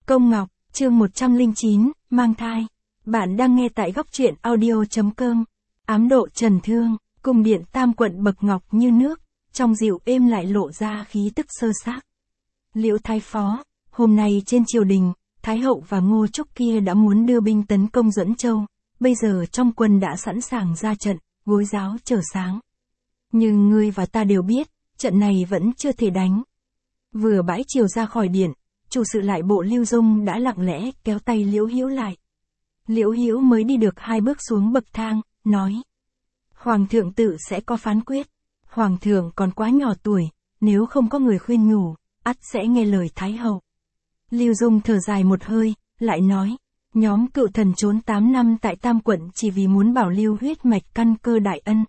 Công Ngọc, chương 109, mang thai. Bạn đang nghe tại góc truyện audio.com. Ám độ trần thương, cung điện tam quận bậc ngọc như nước, trong dịu êm lại lộ ra khí tức sơ xác. Liễu Thái Phó, hôm nay trên triều đình, Thái Hậu và Ngô Trúc kia đã muốn đưa binh tấn công Duẫn Châu, bây giờ trong quân đã sẵn sàng ra trận, gối giáo chờ sáng. Nhưng ngươi và ta đều biết, trận này vẫn chưa thể đánh. Vừa bãi triều ra khỏi điện, chủ sự lại bộ Lưu Dung đã lặng lẽ kéo tay Liễu Hữu lại. Liễu Hữu mới đi được 2 bước xuống bậc thang, nói: Hoàng thượng tự sẽ có phán quyết. Hoàng thượng còn quá nhỏ tuổi, nếu không có người khuyên nhủ, ắt sẽ nghe lời Thái Hậu. Lưu Dung thở dài một hơi, lại nói: Nhóm cựu thần trốn 8 năm tại Tam Quận chỉ vì muốn bảo lưu huyết mạch căn cơ đại ân.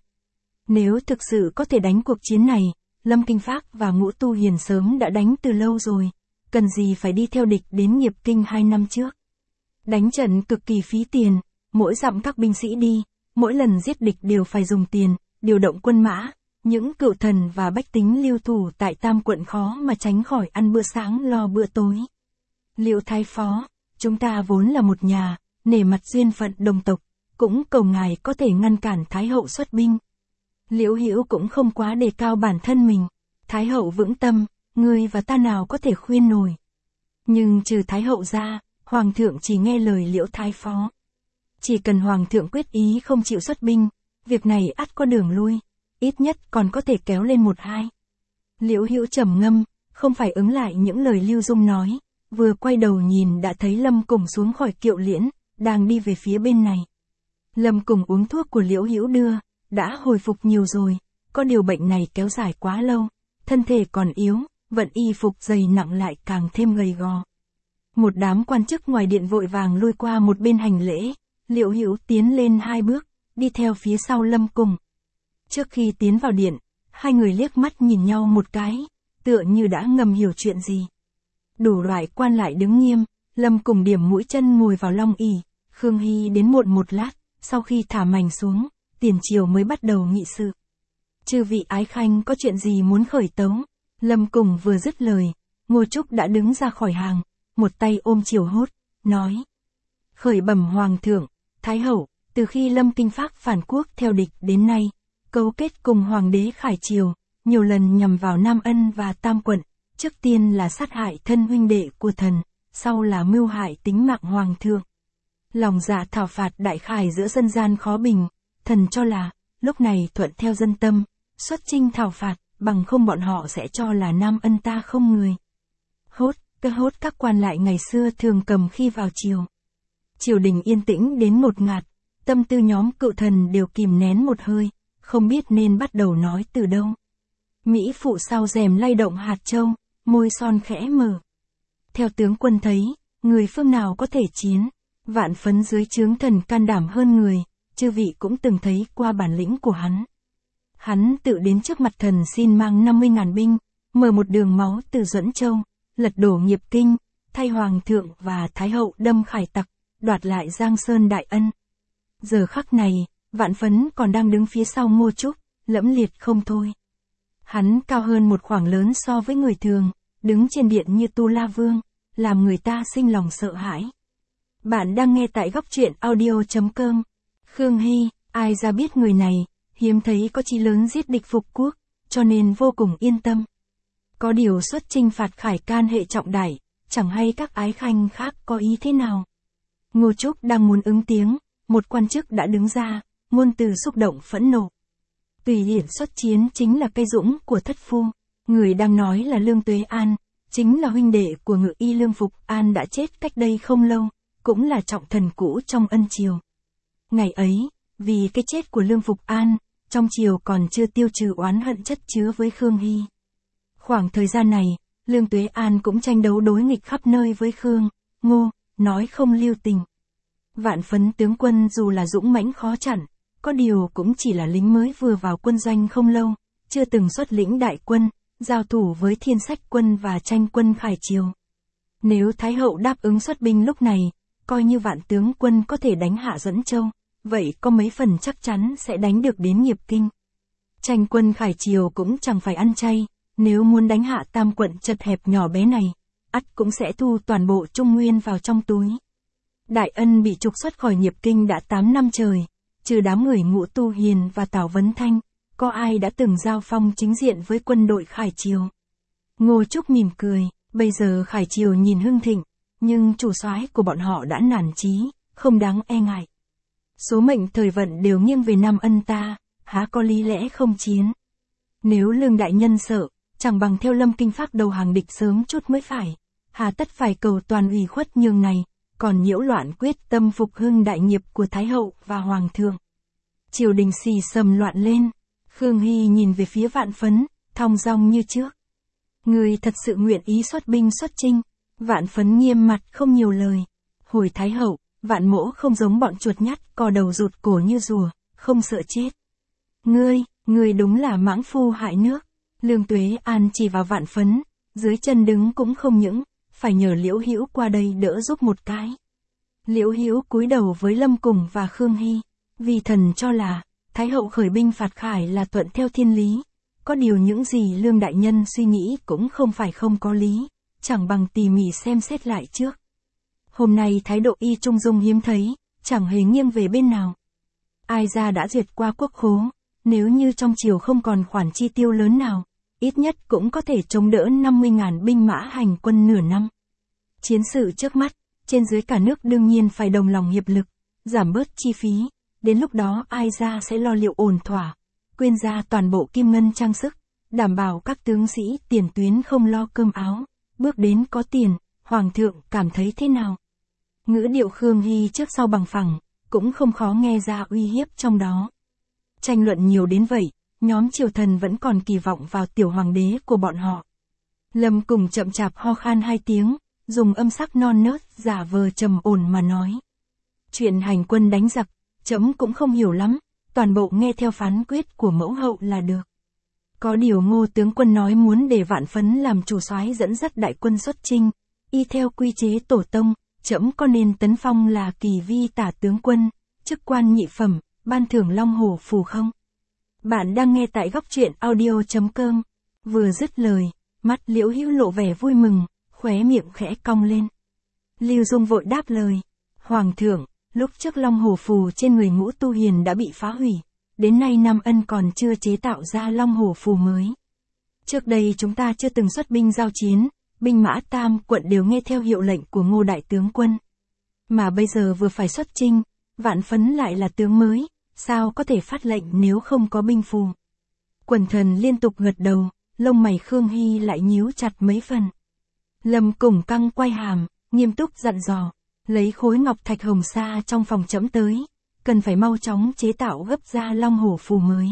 Nếu thực sự có thể đánh cuộc chiến này, Lâm Kinh Phác và Ngũ Tu Hiền sớm đã đánh từ lâu rồi, cần gì phải đi theo địch đến Nghiệp Kinh 2 năm trước. Đánh trận cực kỳ phí tiền, mỗi dặm các binh sĩ đi, mỗi lần giết địch đều phải dùng tiền, điều động quân mã, những cựu thần và bách tính lưu thủ tại Tam Quận khó mà tránh khỏi ăn bữa sáng lo bữa tối. Liễu Thái Phó, chúng ta vốn là một nhà, nể mặt duyên phận đồng tộc, cũng cầu ngài có thể ngăn cản Thái Hậu xuất binh. Liễu Hữu cũng không quá đề cao bản thân mình, Thái Hậu vững tâm, ngươi và ta nào có thể khuyên nổi. Nhưng trừ Thái Hậu ra, Hoàng thượng chỉ nghe lời Liễu Thái Phó. Chỉ cần Hoàng thượng quyết ý không chịu xuất binh, việc này ắt có đường lui, ít nhất còn có thể kéo lên 1-2. Liễu Hữu trầm ngâm, không phải ứng lại những lời Lưu Dung nói, vừa quay đầu nhìn đã thấy Lâm Cùng xuống khỏi kiệu liễn, đang đi về phía bên này. Lâm Cùng uống thuốc của Liễu Hữu đưa, đã hồi phục nhiều rồi, có điều bệnh này kéo dài quá lâu, thân thể còn yếu, vận y phục dày nặng lại càng thêm gầy gò. Một đám quan chức ngoài điện vội vàng lui qua một bên hành lễ, Liễu Hữu tiến lên 2 bước, đi theo phía sau Lâm Cùng. Trước khi tiến vào điện, hai người liếc mắt nhìn nhau một cái, tựa như đã ngầm hiểu chuyện gì. Đủ loại quan lại đứng nghiêm, Lâm Cùng điểm mũi chân ngồi vào long ỷ, Khương Hy đến muộn một lát, sau khi thả mảnh xuống, tiền triều mới bắt đầu nghị sự. Chư vị ái khanh có chuyện gì muốn khởi tấu? Lâm Cùng vừa dứt lời, Ngô Trúc đã đứng ra khỏi hàng, một tay ôm chiều hốt, nói: Khởi bẩm Hoàng thượng, Thái Hậu, từ khi Lâm Kinh Phác phản quốc theo địch đến nay, cấu kết cùng Hoàng đế Khải Triều, nhiều lần nhằm vào Nam Ân và Tam Quận, trước tiên là sát hại thân huynh đệ của thần, sau là mưu hại tính mạng Hoàng thượng. Lòng dạ thảo phạt đại khải giữa dân gian khó bình, thần cho là, lúc này thuận theo dân tâm, xuất chinh thảo phạt, bằng không bọn họ sẽ cho là Nam Ân ta không người. Hốt các quan lại ngày xưa thường cầm khi vào triều. Triều đình yên tĩnh đến ngột ngạt, tâm tư nhóm cựu thần đều kìm nén một hơi, không biết nên bắt đầu nói từ đâu. Mỹ phụ sau rèm lay động hạt châu, môi son khẽ mở. Theo tướng quân thấy, người phương nào có thể chiến, vạn phấn dưới trướng thần can đảm hơn người, chư vị cũng từng thấy qua bản lĩnh của hắn. Hắn tự đến trước mặt thần xin mang 50.000 binh, mở một đường máu từ Duẫn Châu, lật đổ Nghiệp Kinh, thay Hoàng thượng và Thái Hậu đâm khải tặc, đoạt lại Giang Sơn đại ân. Giờ khắc này, vạn phấn còn đang đứng phía sau Ngô Trúc, lẫm liệt không thôi. Hắn cao hơn một khoảng lớn so với người thường, đứng trên điện như Tu La Vương, làm người ta sinh lòng sợ hãi. Bạn đang nghe tại góc truyện audio.com. Khương Hy, ai ra biết người này, hiếm thấy có chí lớn giết địch phục quốc, cho nên vô cùng yên tâm. Có điều xuất chinh phạt khải can hệ trọng đại, chẳng hay các ái khanh khác có ý thế nào. Ngô Trúc đang muốn ứng tiếng, một quan chức đã đứng ra, ngôn từ xúc động phẫn nộ. Tùy Hiển xuất chiến chính là cây dũng của thất phu, người đang nói là Lương Tuế An, chính là huynh đệ của Ngự y Lương Phục An đã chết cách đây không lâu, cũng là trọng thần cũ trong ân triều. Ngày ấy, vì cái chết của Lương Phục An, trong triều còn chưa tiêu trừ oán hận chất chứa với Khương Hy. Khoảng thời gian này, Lương Tuế An cũng tranh đấu đối nghịch khắp nơi với Khương, Ngô, nói không lưu tình. Vạn phấn tướng quân dù là dũng mãnh khó chặn, có điều cũng chỉ là lính mới vừa vào quân doanh không lâu, chưa từng xuất lĩnh đại quân, giao thủ với Thiên Sách quân và tranh quân Khải Triều. Nếu Thái Hậu đáp ứng xuất binh lúc này, coi như vạn tướng quân có thể đánh hạ Duẫn Châu, vậy có mấy phần chắc chắn sẽ đánh được đến Nghiệp Kinh. Tranh quân Khải Triều cũng chẳng phải ăn chay, nếu muốn đánh hạ Tam Quận chật hẹp nhỏ bé này, ắt cũng sẽ thu toàn bộ trung nguyên vào trong túi. Đại Ân bị trục xuất khỏi nghiệp kinh đã 8 năm trời, trừ đám người Ngũ Tu Hiền và Tào Vấn Thanh, có ai đã từng giao phong chính diện với quân đội Khải Triều. Ngô Trúc mỉm cười, bây giờ Khải Triều nhìn hưng thịnh, nhưng chủ soái của bọn họ đã nản chí, không đáng e ngại. Số mệnh thời vận đều nghiêng về Nam Ân ta, há có lý lẽ không chiến. Nếu Lương đại nhân sợ, chẳng bằng theo Lâm Kinh phác đầu hàng địch sớm chút mới phải, hà tất phải cầu toàn ủy khuất nhường này, còn nhiễu loạn quyết tâm phục hưng đại nghiệp của Thái hậu và Hoàng thượng. Triều đình xì xầm loạn lên, Khương Hy nhìn về phía Vạn Phấn, thong dong như trước. Người thật sự nguyện ý xuất binh xuất chinh. Vạn Phấn nghiêm mặt không nhiều lời. Hồi Thái hậu, Vạn mỗ không giống bọn chuột nhắt, co đầu rụt cổ như rùa, không sợ chết. Ngươi đúng là mãng phu hại nước. Lương Tuế An chỉ vào Vạn Phấn, dưới chân đứng cũng không những, phải nhờ Liễu Hữu qua đây đỡ giúp một cái. Liễu Hữu cúi đầu với Lâm Cùng và Khương Hy, vì thần cho là, Thái hậu khởi binh phạt Khải là thuận theo thiên lý. Có điều những gì Lương đại nhân suy nghĩ cũng không phải không có lý, chẳng bằng tỉ mỉ xem xét lại trước. Hôm nay thái độ y trung dung hiếm thấy, chẳng hề nghiêng về bên nào. Ai ra đã duyệt qua quốc khố, nếu như trong triều không còn khoản chi tiêu lớn nào, ít nhất cũng có thể chống đỡ 50.000 binh mã hành quân nửa năm. Chiến sự trước mắt, trên dưới cả nước đương nhiên phải đồng lòng hiệp lực, giảm bớt chi phí, đến lúc đó ai ra sẽ lo liệu ổn thỏa, quyên ra toàn bộ kim ngân trang sức, đảm bảo các tướng sĩ tiền tuyến không lo cơm áo, bước đến có tiền. Hoàng thượng cảm thấy thế nào? Ngữ điệu Khương Hy trước sau bằng phẳng, cũng không khó nghe ra uy hiếp trong đó. Tranh luận nhiều đến vậy, nhóm triều thần vẫn còn kỳ vọng vào tiểu hoàng đế của bọn họ. Lâm Cùng chậm chạp ho khan 2 tiếng, dùng âm sắc non nớt giả vờ trầm ổn mà nói. Chuyện hành quân đánh giặc, trẫm cũng không hiểu lắm, toàn bộ nghe theo phán quyết của mẫu hậu là được. Có điều Ngô tướng quân nói muốn để Vạn Phấn làm chủ soái dẫn dắt đại quân xuất chinh, y theo quy chế tổ tông, trẫm có nên tấn phong là kỳ vi tả tướng quân, chức quan nhị phẩm, ban thưởng Long Hổ phù không? Bạn đang nghe tại góc truyện audio.com. Vừa dứt lời, mắt Liễu Hữu lộ vẻ vui mừng, khóe miệng khẽ cong lên. Lưu Dung vội đáp lời, Hoàng thượng, lúc trước Long Hổ phù trên người Ngũ Tu Hiền đã bị phá hủy, đến nay Nam Ân còn chưa chế tạo ra Long Hổ phù mới. Trước đây chúng ta chưa từng xuất binh giao chiến, binh mã tam quận đều nghe theo hiệu lệnh của Ngô đại tướng quân. Mà bây giờ vừa phải xuất chinh, Vạn Phấn lại là tướng mới, sao có thể phát lệnh nếu không có binh phù? Quần thần liên tục gật đầu, lông mày Khương Hy lại nhíu chặt mấy phần. Lâm Cùng căng quay hàm, nghiêm túc dặn dò, lấy khối ngọc thạch hồng sa trong phòng trẫm tới, cần phải mau chóng chế tạo gấp ra Long Hổ phù mới.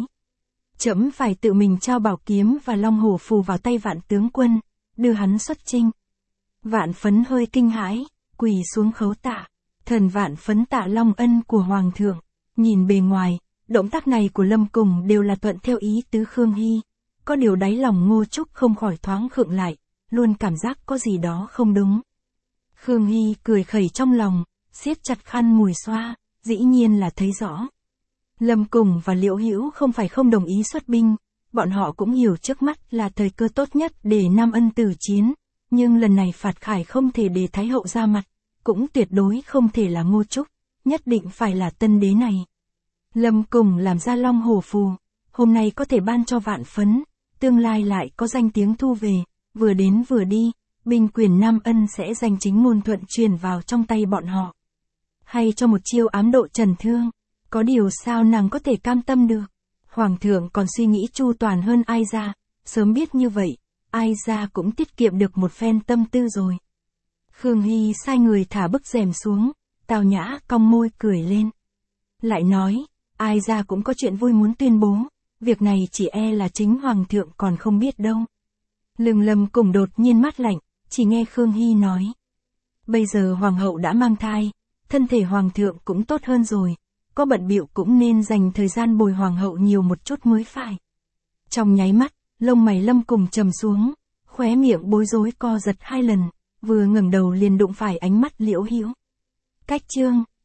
Trẫm phải tự mình trao bảo kiếm và Long Hổ phù vào tay Vạn tướng quân, đưa hắn xuất chinh. Vạn Phấn hơi kinh hãi, quỳ xuống khấu tạ. Thần Vạn Phấn tạ long ân của Hoàng thượng. Nhìn bề ngoài, động tác này của Lâm Cùng đều là thuận theo ý tứ Khương Hy. Có điều đáy lòng Ngô Trúc không khỏi thoáng khựng lại, luôn cảm giác có gì đó không đúng. Khương Hy cười khẩy trong lòng, siết chặt khăn mùi xoa, dĩ nhiên là thấy rõ. Lâm Cùng và Liễu Hữu không phải không đồng ý xuất binh, bọn họ cũng hiểu trước mắt là thời cơ tốt nhất để Nam Ân tử chiến, nhưng lần này phạt Khải không thể để Thái hậu ra mặt, cũng tuyệt đối không thể là Ngô Trúc, nhất định phải là tân đế này. Lâm Cùng làm ra Long Hổ phù, hôm nay có thể ban cho Vạn Phấn, tương lai lại có danh tiếng thu về, vừa đến vừa đi, binh quyền Nam Ân sẽ danh chính ngôn thuận truyền vào trong tay bọn họ. Hay cho một chiêu ám độ Trần Thương, có điều sao nàng có thể cam tâm được? Hoàng thượng còn suy nghĩ chu toàn hơn ai ra, sớm biết như vậy, ai ra cũng tiết kiệm được một phen tâm tư rồi. Khương Hy sai người thả bức rèm xuống, Tào Nhã cong môi cười lên. Lại nói, ai ra cũng có chuyện vui muốn tuyên bố, việc này chỉ e là chính Hoàng thượng còn không biết đâu. Lương Lâm Cùng đột nhiên mát lạnh, chỉ nghe Khương Hy nói. Bây giờ Hoàng hậu đã mang thai, thân thể Hoàng thượng cũng tốt hơn rồi, có bận bịu cũng nên dành thời gian bồi Hoàng hậu nhiều một chút mới phải. Trong nháy mắt, lông mày Lâm Cùng trầm xuống, khóe miệng bối rối co giật 2 lần, vừa ngẩng đầu liền đụng phải ánh mắt Liễu Hữu. Cách chương